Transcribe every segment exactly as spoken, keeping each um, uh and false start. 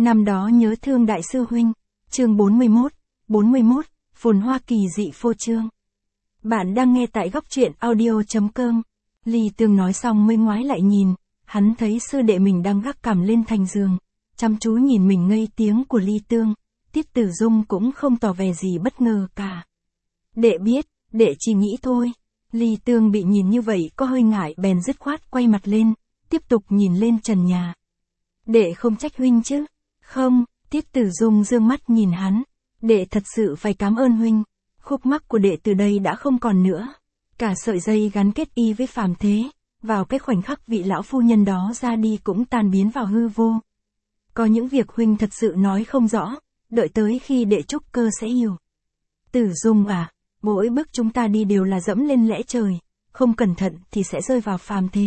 Năm đó nhớ thương đại sư huynh, chương bốn mươi mốt, bốn mươi mốt, phồn hoa kỳ dị phô trương. Bạn đang nghe tại góc truyện audio.com. Ly Tương nói xong mới ngoái lại nhìn, hắn thấy sư đệ mình đang gác cằm lên thành giường, chăm chú nhìn mình ngây tiếng của Ly Tương, Tiết Tử Dung cũng không tỏ vẻ gì bất ngờ cả. Đệ biết, đệ chỉ nghĩ thôi. Ly Tương bị nhìn như vậy có hơi ngại bèn dứt khoát quay mặt lên, tiếp tục nhìn lên trần nhà. Đệ không trách huynh chứ? Không, Tiết Tử Dung dương mắt nhìn hắn. Đệ thật sự phải cảm ơn huynh. Khúc mắc của đệ từ đây đã không còn nữa. Cả sợi dây gắn kết y với phàm thế, vào cái khoảnh khắc vị lão phu nhân đó ra đi cũng tan biến vào hư vô. Có những việc huynh thật sự nói không rõ, đợi tới khi đệ trúc cơ sẽ hiểu. Tử Dung à, mỗi bước chúng ta đi đều là dẫm lên lẽ trời, không cẩn thận thì sẽ rơi vào phàm thế.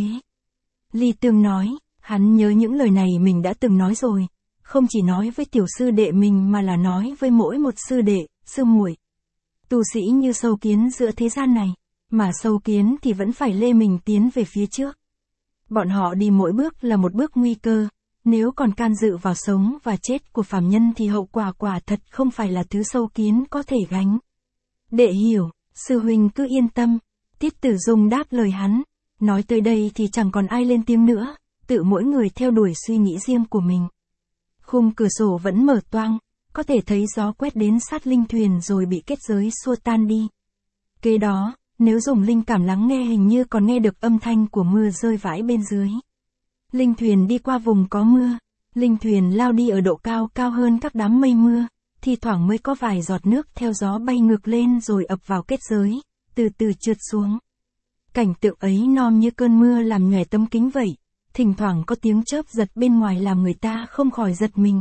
Ly Tương nói, hắn nhớ những lời này mình đã từng nói rồi, không chỉ nói với tiểu sư đệ mình mà là nói với mỗi một sư đệ, sư muội. Tu sĩ như sâu kiến giữa thế gian này, mà sâu kiến thì vẫn phải lê mình tiến về phía trước. Bọn họ đi mỗi bước là một bước nguy cơ, nếu còn can dự vào sống và chết của phàm nhân thì hậu quả quả thật không phải là thứ sâu kiến có thể gánh. Đệ hiểu, sư huynh cứ yên tâm. Tiết Tử Dung đáp lời hắn, nói tới đây thì chẳng còn ai lên tiếng nữa, tự mỗi người theo đuổi suy nghĩ riêng của mình. Khung cửa sổ vẫn mở toang, có thể thấy gió quét đến sát linh thuyền rồi bị kết giới xua tan đi. Kế đó, nếu dùng linh cảm lắng nghe hình như còn nghe được âm thanh của mưa rơi vãi bên dưới. Linh thuyền đi qua vùng có mưa, linh thuyền lao đi ở độ cao cao hơn các đám mây mưa, thì thoảng mới có vài giọt nước theo gió bay ngược lên rồi ập vào kết giới, từ từ trượt xuống. Cảnh tượng ấy non như cơn mưa làm nhòe tấm kính vậy, thỉnh thoảng có tiếng chớp giật bên ngoài làm người ta không khỏi giật mình.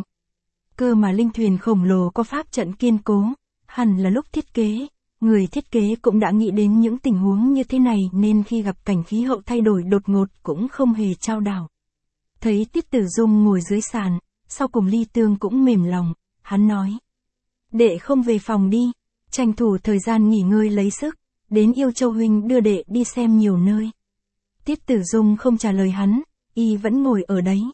Cơ mà linh thuyền khổng lồ có pháp trận kiên cố, hẳn là lúc thiết kế, người thiết kế cũng đã nghĩ đến những tình huống như thế này nên khi gặp cảnh khí hậu thay đổi đột ngột cũng không hề chao đảo. Thấy Tiết Tử Dung ngồi dưới sàn, sau cùng Ly Tương cũng mềm lòng, hắn nói. Đệ không về phòng đi, tranh thủ thời gian nghỉ ngơi lấy sức, đến Yêu Châu huynh đưa đệ đi xem nhiều nơi. Tiết Tử Dung không trả lời hắn, y vẫn ngồi ở đấy.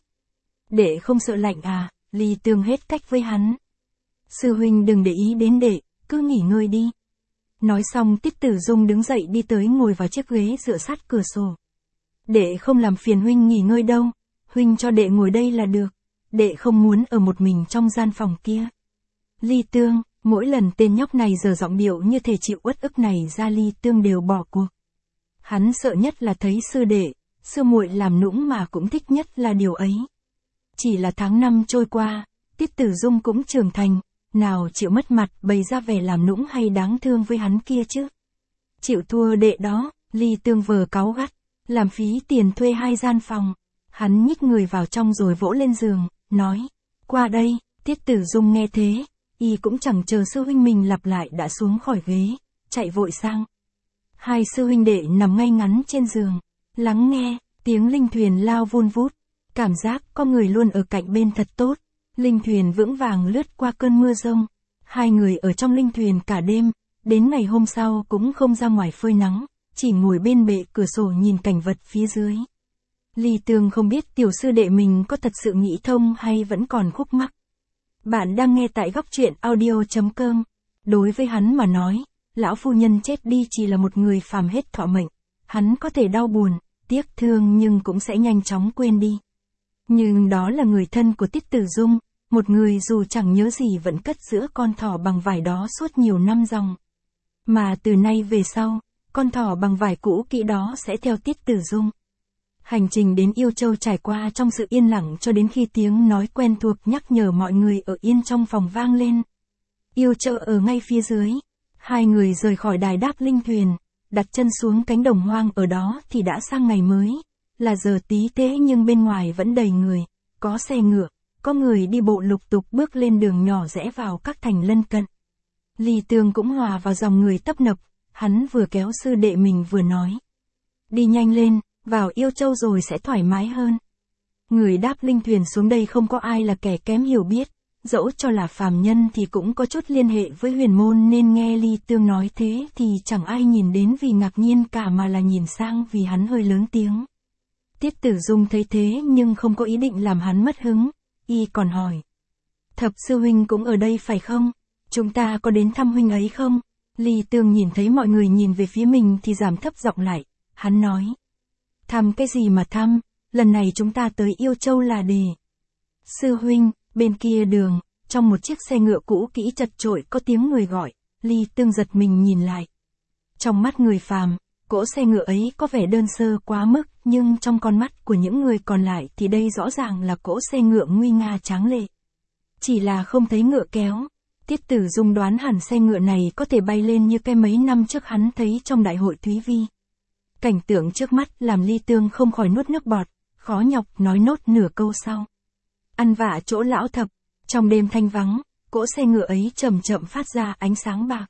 Đệ không sợ lạnh à? Ly Tương hết cách với hắn. Sư huynh đừng để ý đến đệ, cứ nghỉ ngơi đi. Nói xong Tiết Tử Dung đứng dậy đi tới ngồi vào chiếc ghế dựa sát cửa sổ. Đệ không làm phiền huynh nghỉ ngơi đâu, huynh cho đệ ngồi đây là được, đệ không muốn ở một mình trong gian phòng kia. Ly Tương, mỗi lần tên nhóc này giờ giọng điệu như thể chịu uất ức này ra Ly Tương đều bỏ cuộc. Hắn sợ nhất là thấy sư đệ, sư muội làm nũng mà cũng thích nhất là điều ấy. Chỉ là tháng năm trôi qua, Tiết Tử Dung cũng trưởng thành, nào chịu mất mặt bày ra vẻ làm nũng hay đáng thương với hắn kia chứ. Chịu thua đệ đó, Ly Tương vờ cáu gắt, làm phí tiền thuê hai gian phòng. Hắn nhích người vào trong rồi vỗ lên giường, nói, qua đây. Tiết Tử Dung nghe thế, y cũng chẳng chờ sư huynh mình lặp lại đã xuống khỏi ghế, chạy vội sang. Hai sư huynh đệ nằm ngay ngắn trên giường, lắng nghe, tiếng linh thuyền lao vun vút. Cảm giác có người luôn ở cạnh bên thật tốt. Linh thuyền vững vàng lướt qua cơn mưa rông. Hai người ở trong linh thuyền cả đêm, đến ngày hôm sau cũng không ra ngoài phơi nắng, chỉ ngồi bên bệ cửa sổ nhìn cảnh vật phía dưới. Ly Tương không biết tiểu sư đệ mình có thật sự nghĩ thông hay vẫn còn khúc mắc. Bạn đang nghe tại góc truyện audio.com. Đối với hắn mà nói, lão phu nhân chết đi chỉ là một người phàm hết thọ mệnh. Hắn có thể đau buồn, tiếc thương nhưng cũng sẽ nhanh chóng quên đi. Nhưng đó là người thân của Tiết Tử Dung, một người dù chẳng nhớ gì vẫn cất giữa con thỏ bằng vải đó suốt nhiều năm dòng. Mà từ nay về sau, con thỏ bằng vải cũ kỹ đó sẽ theo Tiết Tử Dung. Hành trình đến Yêu Châu trải qua trong sự yên lặng cho đến khi tiếng nói quen thuộc nhắc nhở mọi người ở yên trong phòng vang lên. Yêu Châu ở ngay phía dưới. Hai người rời khỏi đài đáp linh thuyền, đặt chân xuống cánh đồng hoang ở đó thì đã sang ngày mới. Là giờ tí tễ nhưng bên ngoài vẫn đầy người, có xe ngựa, có người đi bộ lục tục bước lên đường nhỏ rẽ vào các thành lân cận. Ly Tương cũng hòa vào dòng người tấp nập, hắn vừa kéo sư đệ mình vừa nói. Đi nhanh lên, vào Yêu Châu rồi sẽ thoải mái hơn. Người đáp linh thuyền xuống đây không có ai là kẻ kém hiểu biết, dẫu cho là phàm nhân thì cũng có chút liên hệ với huyền môn nên nghe Ly Tương nói thế thì chẳng ai nhìn đến vì ngạc nhiên cả mà là nhìn sang vì hắn hơi lớn tiếng. Tiết Tử Dung thấy thế nhưng không có ý định làm hắn mất hứng, y còn hỏi. Thập sư huynh cũng ở đây phải không? Chúng ta có đến thăm huynh ấy không? Ly Tương nhìn thấy mọi người nhìn về phía mình thì giảm thấp giọng lại, hắn nói. Thăm cái gì mà thăm, lần này chúng ta tới Yêu Châu là để. Sư huynh, bên kia đường, trong một chiếc xe ngựa cũ kỹ chật chội có tiếng người gọi, Ly Tương giật mình nhìn lại. Trong mắt người phàm, cỗ xe ngựa ấy có vẻ đơn sơ quá mức, nhưng trong con mắt của những người còn lại thì đây rõ ràng là cỗ xe ngựa nguy nga tráng lệ. Chỉ là không thấy ngựa kéo. Tiết Tử Dung đoán hẳn xe ngựa này có thể bay lên như cái mấy năm trước hắn thấy trong đại hội Thúy Vi. Cảnh tượng trước mắt làm Ly Tương không khỏi nuốt nước bọt, khó nhọc nói nốt nửa câu sau. Ăn vạ chỗ lão thập, trong đêm thanh vắng, cỗ xe ngựa ấy chậm chậm phát ra ánh sáng bạc.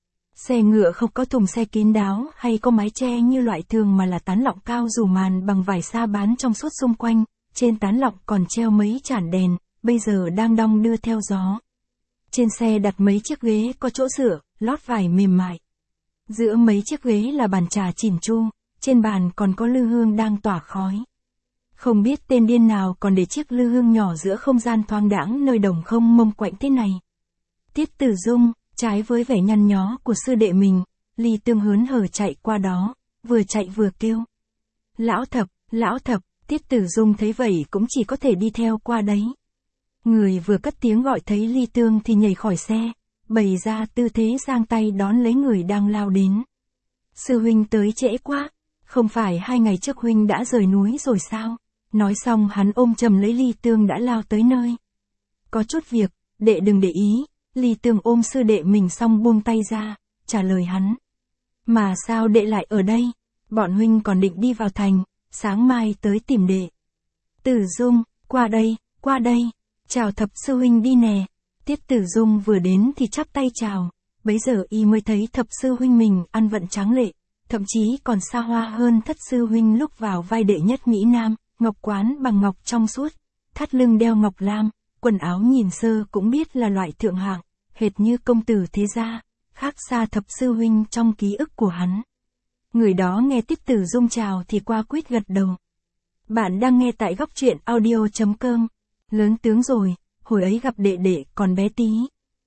Xe ngựa không có thùng xe kín đáo hay có mái che như loại thường mà là tán lọng cao dù màn bằng vải sa bán trong suốt xung quanh, trên tán lọng còn treo mấy chản đèn, bây giờ đang đong đưa theo gió. Trên xe đặt mấy chiếc ghế có chỗ dựa, lót vải mềm mại. Giữa mấy chiếc ghế là bàn trà chỉn chu, trên bàn còn có lư hương đang tỏa khói. Không biết tên điên nào còn để chiếc lư hương nhỏ giữa không gian thoáng đãng nơi đồng không mông quạnh thế này. Tiết Tử Dung, trái với vẻ nhăn nhó của sư đệ mình, Ly Tương hớn hở chạy qua đó, vừa chạy vừa kêu. Lão thập, lão thập, Tiết Tử Dung thấy vậy cũng chỉ có thể đi theo qua đấy. Người vừa cất tiếng gọi thấy Ly Tương thì nhảy khỏi xe, bày ra tư thế giang tay đón lấy người đang lao đến. Sư huynh tới trễ quá, không phải hai ngày trước huynh đã rời núi rồi sao? Nói xong hắn ôm chầm lấy Ly Tương đã lao tới nơi. Có chút việc, đệ đừng để ý. Ly Tương ôm sư đệ mình xong buông tay ra, trả lời hắn. Mà sao đệ lại ở đây? Bọn huynh còn định đi vào thành, sáng mai tới tìm đệ. Tử Dung, qua đây, qua đây, chào thập sư huynh đi nè. Tiết Tử Dung vừa đến thì chắp tay chào, bấy giờ y mới thấy thập sư huynh mình ăn vận tráng lệ, thậm chí còn xa hoa hơn thất sư huynh lúc vào vai đệ nhất Mỹ Nam, ngọc quán bằng ngọc trong suốt, thắt lưng đeo ngọc lam. Quần áo nhìn sơ cũng biết là loại thượng hạng, hệt như công tử thế gia, khác xa thập sư huynh trong ký ức của hắn. Người đó nghe Tiết Tử Dung chào thì qua quýt gật đầu. Bạn đang nghe tại góc truyện audio chấm com. Lớn tướng rồi, hồi ấy gặp đệ đệ còn bé tí.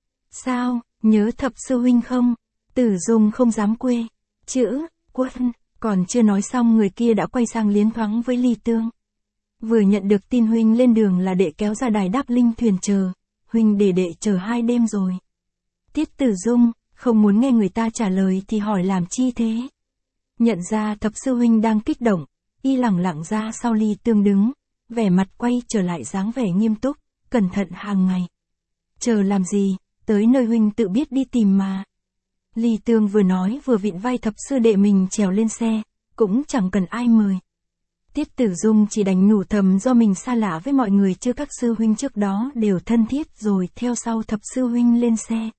Sao, nhớ thập sư huynh không? Tử Dung không dám quê. Chữ, quân, còn chưa nói xong người kia đã quay sang liến thoáng với Ly Tương. Vừa nhận được tin huynh lên đường là đệ kéo ra đài đáp linh thuyền chờ, huynh để đệ chờ hai đêm rồi. Tiết Tử Dung, không muốn nghe người ta trả lời thì hỏi làm chi thế? Nhận ra thập sư huynh đang kích động, y lẳng lặng ra sau Ly Tương đứng, vẻ mặt quay trở lại dáng vẻ nghiêm túc, cẩn thận hàng ngày. Chờ làm gì, tới nơi huynh tự biết đi tìm mà. Ly Tương vừa nói vừa vịn vai thập sư đệ mình trèo lên xe, cũng chẳng cần ai mời. Tiết Tử Dung chỉ đành nhủ thầm do mình xa lạ với mọi người chứ các sư huynh trước đó đều thân thiết rồi theo sau thập sư huynh lên xe.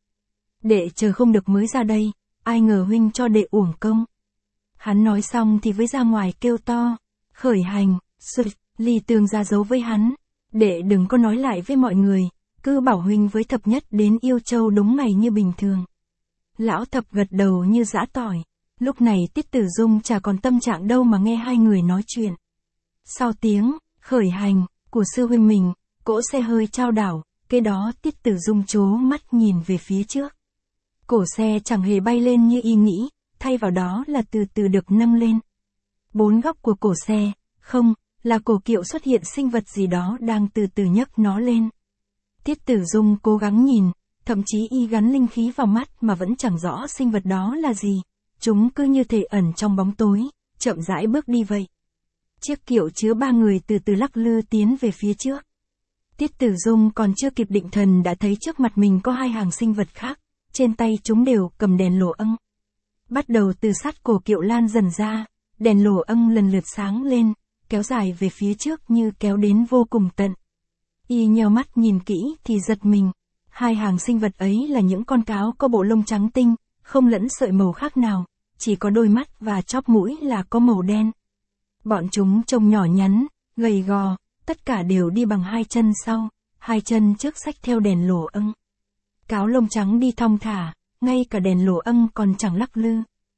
Đệ chờ không được mới ra đây, ai ngờ huynh cho đệ uổng công. Hắn nói xong thì với ra ngoài kêu to, khởi hành, sụt, Ly Tương ra dấu với hắn. Đệ đừng có nói lại với mọi người, cứ bảo huynh với thập nhất đến Yêu Châu đúng ngày như bình thường. Lão thập gật đầu như giã tỏi. Lúc này Tiết Tử Dung chả còn tâm trạng đâu mà nghe hai người nói chuyện. Sau tiếng khởi hành của sư huynh mình, cỗ xe hơi chao đảo, kế đó Tiết Tử Dung trố mắt nhìn về phía trước. Cổ xe chẳng hề bay lên như y nghĩ, thay vào đó là từ từ được nâng lên. Bốn góc của cổ xe, không, là cổ kiệu xuất hiện sinh vật gì đó đang từ từ nhấc nó lên. Tiết Tử Dung cố gắng nhìn, thậm chí y gắn linh khí vào mắt mà vẫn chẳng rõ sinh vật đó là gì. Chúng cứ như thể ẩn trong bóng tối, chậm rãi bước đi vậy. Chiếc kiệu chứa ba người từ từ lắc lư tiến về phía trước. Tiết Tử Dung còn chưa kịp định thần đã thấy trước mặt mình có hai hàng sinh vật khác, trên tay chúng đều cầm đèn lồ âng. Bắt đầu từ sát cổ kiệu lan dần ra, đèn lồ âng lần lượt sáng lên, kéo dài về phía trước như kéo đến vô cùng tận. Y nheo mắt nhìn kỹ thì giật mình, hai hàng sinh vật ấy là những con cáo có bộ lông trắng tinh, không lẫn sợi màu khác nào, chỉ có đôi mắt và chóp mũi là có màu đen. Bọn chúng trông nhỏ nhắn, gầy gò, tất cả đều đi bằng hai chân sau, hai chân trước xách theo đèn lồ âng. Cáo lông trắng đi thong thả, ngay cả đèn lồ âng còn chẳng lắc lư.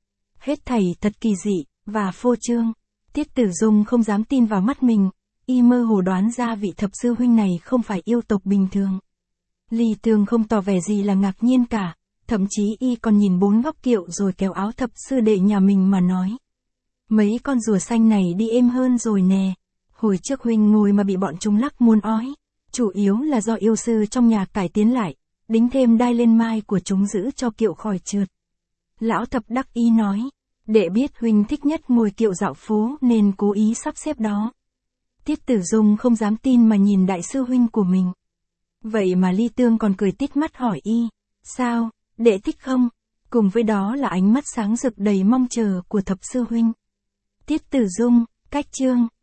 Hết thảy thật kỳ dị, và phô trương. Tiết Tử Dung không dám tin vào mắt mình, y mơ hồ đoán ra vị thập sư huynh này không phải yêu tộc bình thường. Ly Tương không tỏ vẻ gì là ngạc nhiên cả, thậm chí y còn nhìn bốn góc kiệu rồi kéo áo thập sư đệ nhà mình mà nói. Mấy con rùa xanh này đi êm hơn rồi nè, hồi trước huynh ngồi mà bị bọn chúng lắc muốn ói, chủ yếu là do yêu sư trong nhà cải tiến lại, đính thêm đai lên mai của chúng giữ cho kiệu khỏi trượt. Lão thập đắc ý nói, đệ biết huynh thích nhất ngồi kiệu dạo phố nên cố ý sắp xếp đó. Tiết Tử Dung không dám tin mà nhìn đại sư huynh của mình. Vậy mà Ly Tương còn cười tít mắt hỏi y, sao, đệ thích không? Cùng với đó là ánh mắt sáng rực đầy mong chờ của thập sư huynh. Tiết Tử Dung, cách chương.